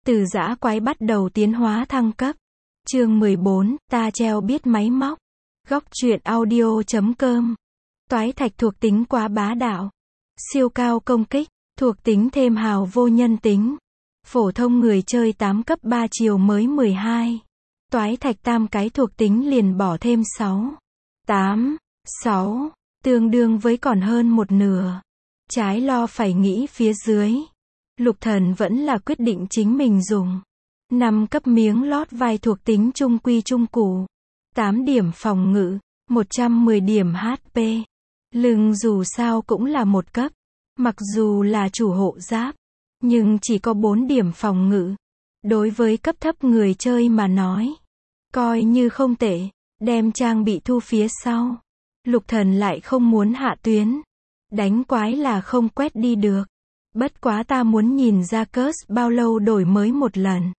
Từ dã quái bắt đầu tiến hóa thăng cấp. Chương 14, ta treo biết máy móc. Góc truyện audio.com. Toái thạch thuộc tính quá bá đạo. Siêu cao công kích, thuộc tính thêm hào vô nhân tính. Phổ thông người chơi 8 cấp 3 chiều mới 12. Toái thạch tam cái thuộc tính liền bỏ thêm 6. 8, 6, tương đương với còn hơn một nửa. Trái lo phải nghĩ phía dưới. Lục Thần vẫn là quyết định chính mình dùng 5 cấp miếng lót vai thuộc tính trung quy trung cụ. 8 điểm phòng ngự, 110 điểm HP. Lưng dù sao cũng là một cấp. Mặc dù là chủ hộ giáp, nhưng chỉ có 4 điểm phòng ngự. Đối với cấp thấp người chơi mà nói, coi như không tệ. Đem trang bị thu phía sau. Lục Thần lại không muốn hạ tuyến. Đánh quái là không quét đi được. Bất quá ta muốn nhìn ra curse bao lâu đổi mới một lần.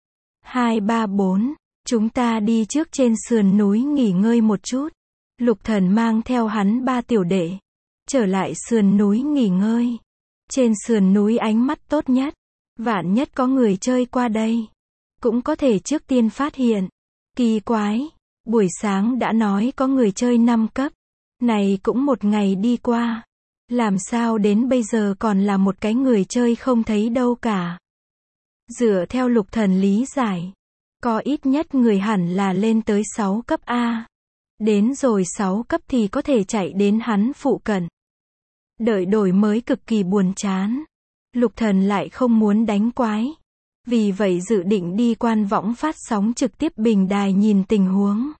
2, 3, 4. Chúng ta đi trước trên sườn núi nghỉ ngơi một chút. Lục Thần mang theo hắn 3 tiểu đệ. Trở lại sườn núi nghỉ ngơi. Trên sườn núi ánh mắt tốt nhất. Vạn nhất có người chơi qua đây. Cũng có thể trước tiên phát hiện. Kỳ quái. Buổi sáng đã nói có người chơi 5 cấp. Này cũng một ngày đi qua. Làm sao đến bây giờ còn là một cái người chơi không thấy đâu cả. Dựa theo Lục Thần lý giải. Có ít nhất người hẳn là lên tới 6 cấp A. Đến rồi 6 cấp thì có thể chạy đến hắn phụ cận. Đợi đổi mới cực kỳ buồn chán. Lục Thần lại không muốn đánh quái. Vì vậy dự định đi quan võng phát sóng trực tiếp bình đài nhìn tình huống.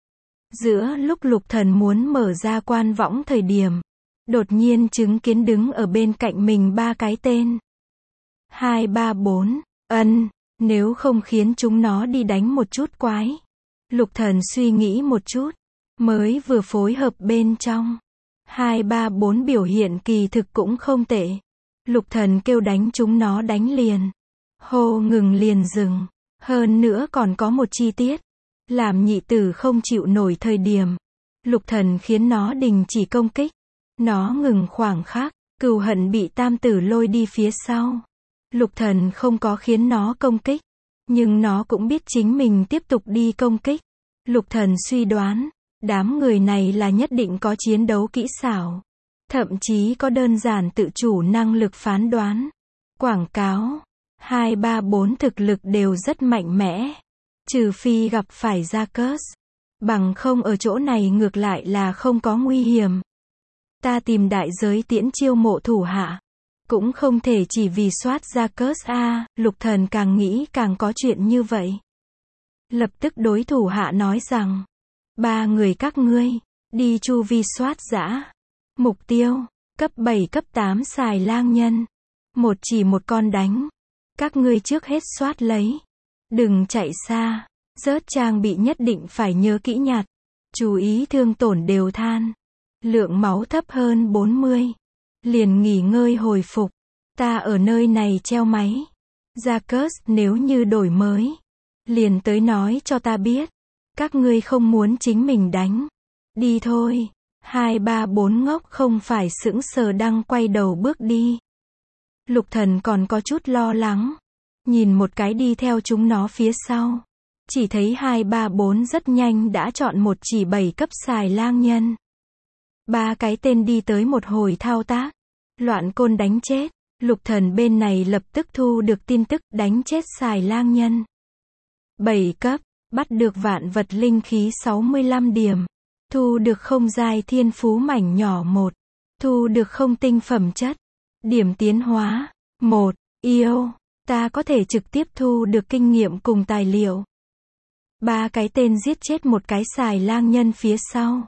Giữa lúc Lục Thần muốn mở ra quan võng thời điểm, đột nhiên chứng kiến đứng ở bên cạnh mình 3 cái tên. 2, 3, 4, nếu không khiến chúng nó đi đánh một chút quái. Lục Thần suy nghĩ một chút, mới vừa phối hợp bên trong. 2, 3, 4 biểu hiện kỳ thực cũng không tệ. Lục Thần kêu đánh chúng nó đánh liền. Hô ngừng liền dừng. Hơn nữa còn có một chi tiết. Làm nhị tử không chịu nổi thời điểm. Lục Thần khiến nó đình chỉ công kích. Nó ngừng khoảng khắc, cừu hận bị tam tử lôi đi phía sau. Lục Thần không có khiến nó công kích. Nhưng nó cũng biết chính mình tiếp tục đi công kích. Lục Thần suy đoán, đám người này là nhất định có chiến đấu kỹ xảo. Thậm chí có đơn giản tự chủ năng lực phán đoán. Quảng cáo. 2, 3, 4 thực lực đều rất mạnh mẽ. Trừ phi gặp phải ra curse. Bằng không ở chỗ này ngược lại là không có nguy hiểm. Ta tìm đại giới tiễn chiêu mộ thủ hạ. Cũng không thể chỉ vì soát ra curse a. Lục Thần càng nghĩ càng có chuyện như vậy. Lập tức đối thủ hạ nói rằng. 3 người các ngươi, đi chu vi soát dã. Mục tiêu, cấp 7 cấp 8 xài lang nhân. Một chỉ một con đánh. Các ngươi trước hết soát lấy. Đừng chạy xa. Rớt trang bị nhất định phải nhớ kỹ nhặt. Chú ý thương tổn đều than. Lượng máu thấp hơn 40. Liền nghỉ ngơi hồi phục. Ta ở nơi này treo máy. Ra curse nếu như đổi mới. Liền tới nói cho ta biết. Các ngươi không muốn chính mình đánh. Đi thôi. 2, 3, 4 ngốc không phải sững sờ đang quay đầu bước đi. Lục Thần còn có chút lo lắng. Nhìn một cái đi theo chúng nó phía sau. Chỉ thấy 2, 3, 4 rất nhanh đã chọn một chỉ 7 cấp xài lang nhân. 3 cái tên đi tới một hồi thao tác. Loạn côn đánh chết. Lục Thần bên này lập tức thu được tin tức đánh chết xài lang nhân. 7 cấp, bắt được vạn vật linh khí 65 điểm. Thu được không giai thiên phú mảnh nhỏ 1. Thu được không tinh phẩm chất. Điểm tiến hóa 1. Yêu. Ta có thể trực tiếp thu được kinh nghiệm cùng tài liệu. 3 cái tên giết chết một cái xài lang nhân phía sau.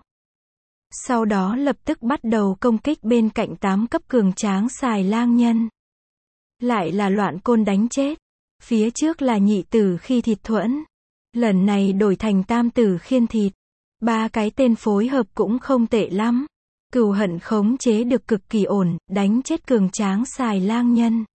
Sau đó lập tức bắt đầu công kích bên cạnh 8 cấp cường tráng xài lang nhân. Lại là loạn côn đánh chết. Phía trước là nhị tử khi thịt thuẫn. Lần này đổi thành tam tử khiên thịt. 3 cái tên phối hợp cũng không tệ lắm. Cừu hận khống chế được cực kỳ ổn, đánh chết cường tráng xài lang nhân.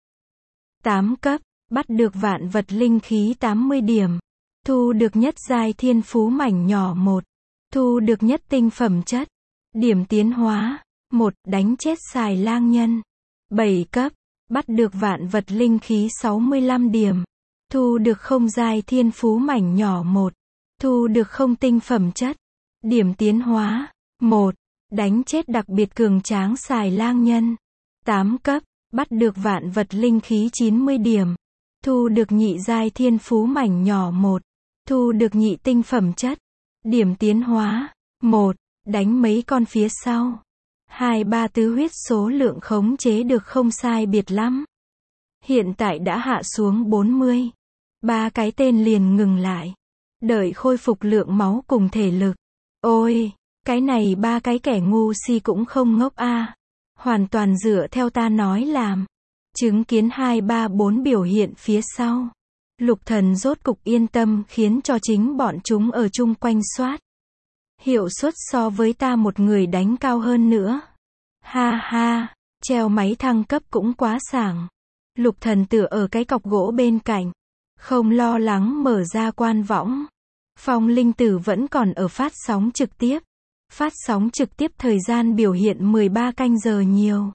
8 cấp, bắt được vạn vật linh khí 80 điểm. Thu được nhất giai thiên phú mảnh nhỏ 1. Thu được nhất tinh phẩm chất. Điểm tiến hóa 1. Đánh chết xài lang nhân. 7 cấp, bắt được vạn vật linh khí 65 điểm. Thu được không giai thiên phú mảnh nhỏ 1. Thu được không tinh phẩm chất. Điểm tiến hóa 1. Đánh chết đặc biệt cường tráng xài lang nhân 8 cấp. Bắt được vạn vật linh khí 90 điểm. Thu được nhị giai thiên phú mảnh nhỏ 1. Thu được nhị tinh phẩm chất. Điểm tiến hóa 1. Đánh mấy con phía sau. 2, 3 tứ huyết số lượng khống chế được không sai biệt lắm. Hiện tại đã hạ xuống 40. 3 cái tên liền ngừng lại. Đợi khôi phục lượng máu cùng thể lực. Ôi, cái này 3 cái kẻ ngu si cũng không ngốc a. Hoàn toàn dựa theo ta nói làm. Chứng kiến 2, 3, 4 biểu hiện phía sau. Lục Thần rốt cục yên tâm khiến cho chính bọn chúng ở chung quanh soát. Hiệu suất so với ta một người đánh cao hơn nữa. Ha ha, treo máy thăng cấp cũng quá sảng. Lục Thần tựa ở cái cọc gỗ bên cạnh. Không lo lắng mở ra quan võng. Phong Linh Tử vẫn còn ở phát sóng trực tiếp. Phát sóng trực tiếp thời gian biểu hiện 13 canh giờ nhiều.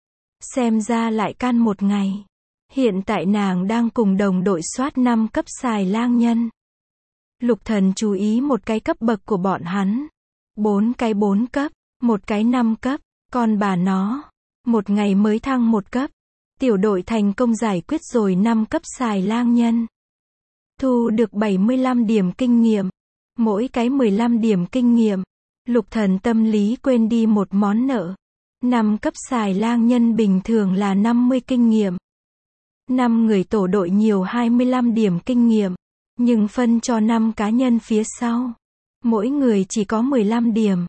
Xem ra lại can một ngày. Hiện tại nàng đang cùng đồng đội soát 5 cấp xài lang nhân. Lục Thần chú ý một cái cấp bậc của bọn hắn. 4 cái 4 cấp, một cái 5 cấp, con bà nó. Một ngày mới thăng 1 cấp. Tiểu đội thành công giải quyết rồi 5 cấp xài lang nhân. Thu được 75 điểm kinh nghiệm. Mỗi cái 15 điểm kinh nghiệm. Lục Thần tâm lý quên đi một món nợ. 5 cấp xài lang nhân bình thường là 50 kinh nghiệm. 5 người tổ đội nhiều 25 điểm kinh nghiệm. Nhưng phân cho 5 cá nhân phía sau. Mỗi người chỉ có 15 điểm.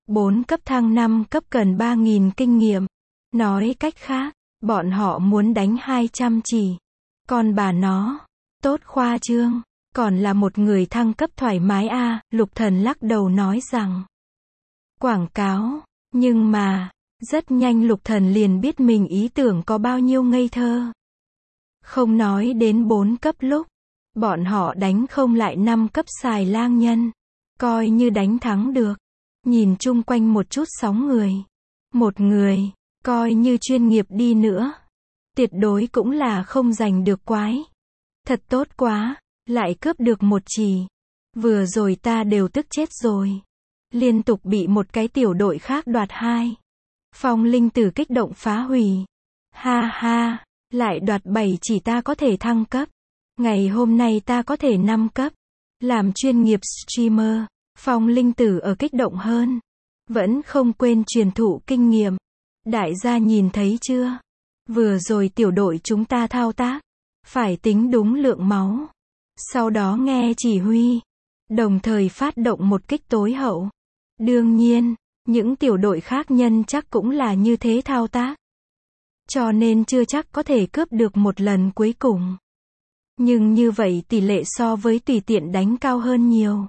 4 cấp thăng 5 cấp cần 3.000 kinh nghiệm. Nói cách khác, bọn họ muốn đánh 200 chỉ. Còn bà nó, tốt khoa trương. Còn là một người thăng cấp thoải mái a. Lục Thần lắc đầu nói rằng. Quảng cáo. Nhưng mà, rất nhanh Lục Thần liền biết mình ý tưởng có bao nhiêu ngây thơ. Không nói đến 4 cấp lúc. Bọn họ đánh không lại 5 cấp xài lang nhân. Coi như đánh thắng được. Nhìn chung quanh một chút sóng người. Một người, coi như chuyên nghiệp đi nữa. Tuyệt đối cũng là không giành được quái. Thật tốt quá, lại cướp được một chỉ. Vừa rồi ta đều tức chết rồi. Liên tục bị một cái tiểu đội khác đoạt 2. Phong Linh Tử kích động phá hủy. Ha ha, lại đoạt 7 chỉ ta có thể thăng cấp. Ngày hôm nay ta có thể 5 cấp. Làm chuyên nghiệp streamer, Phong Linh Tử ở kích động hơn. Vẫn không quên truyền thụ kinh nghiệm. Đại gia nhìn thấy chưa? Vừa rồi tiểu đội chúng ta thao tác. Phải tính đúng lượng máu. Sau đó nghe chỉ huy. Đồng thời phát động một kích tối hậu. Đương nhiên, những tiểu đội khác nhân chắc cũng là như thế thao tác. Cho nên chưa chắc có thể cướp được một lần cuối cùng. Nhưng như vậy tỷ lệ so với tùy tiện đánh cao hơn nhiều.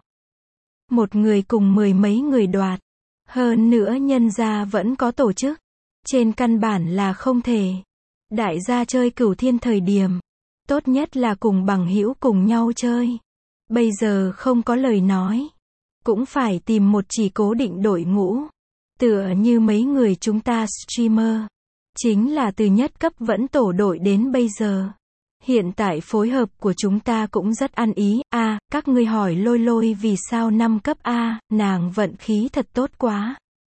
Một người cùng 10 mấy người đoạt. Hơn nữa nhân gia vẫn có tổ chức. Trên căn bản là không thể. Đại gia chơi Cửu Thiên thời điểm. Tốt nhất là cùng bằng hữu cùng nhau chơi. Bây giờ không có lời nói. Cũng phải tìm một chỉ cố định đội ngũ. Tựa như mấy người chúng ta streamer. Chính là từ nhất cấp vẫn tổ đội đến bây giờ. Hiện tại phối hợp của chúng ta cũng rất ăn ý. Các ngươi hỏi Lôi Lôi vì sao 5 cấp nàng vận khí thật tốt quá.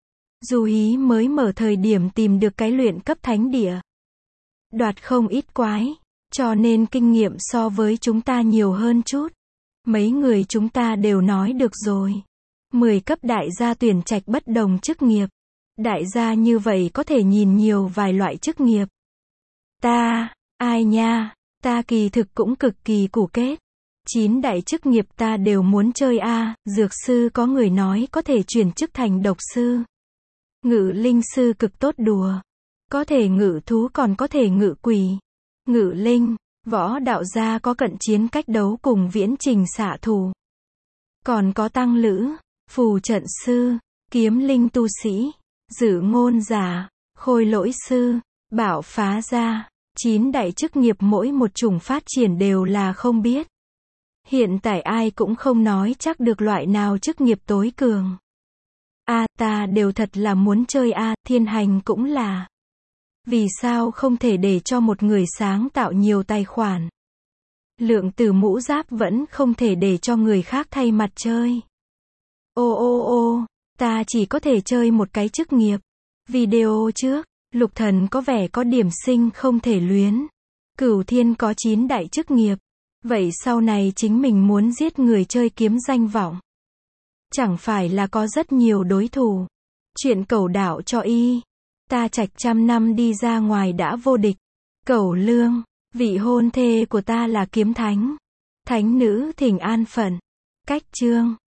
Dù hí mới mở thời điểm tìm được cái luyện cấp thánh địa. Đoạt không ít quái. Cho nên kinh nghiệm so với chúng ta nhiều hơn chút. Mấy người chúng ta đều nói được rồi. 10 cấp đại gia tuyển trạch bất đồng chức nghiệp. Đại gia như vậy có thể nhìn nhiều vài loại chức nghiệp. Ai nha, ta kỳ thực cũng cực kỳ củ kết. 9 đại chức nghiệp ta đều muốn chơi dược sư có người nói có thể chuyển chức thành độc sư. Ngự linh sư cực tốt đùa. Có thể ngự thú còn có thể ngự quỷ. Ngự linh, võ đạo gia có cận chiến cách đấu cùng viễn trình xạ thủ. Còn có tăng lữ, phù trận sư, kiếm linh tu sĩ, dự ngôn giả, khôi lỗi sư, bảo phá gia. 9 đại chức nghiệp mỗi một chủng phát triển đều là không biết. Hiện tại ai cũng không nói chắc được loại nào chức nghiệp tối cường. Ta đều thật là muốn chơi thiên hành cũng là. Vì sao không thể để cho một người sáng tạo nhiều tài khoản? Lượng Tử mũ giáp vẫn không thể để cho người khác thay mặt chơi. Ô ô ô, ta chỉ có thể chơi một cái chức nghiệp. Video trước, Lục Thần có vẻ có điểm sinh không thể luyến. Cửu Thiên có 9 đại chức nghiệp. Vậy sau này chính mình muốn giết người chơi kiếm danh vọng. Chẳng phải là có rất nhiều đối thủ. Chuyện Cẩu đạo cho y. Ta Trạch trăm năm đi ra ngoài đã vô địch. Cẩu Lương, vị hôn thê của ta là kiếm thánh. Thánh nữ thỉnh an phận. Cách chương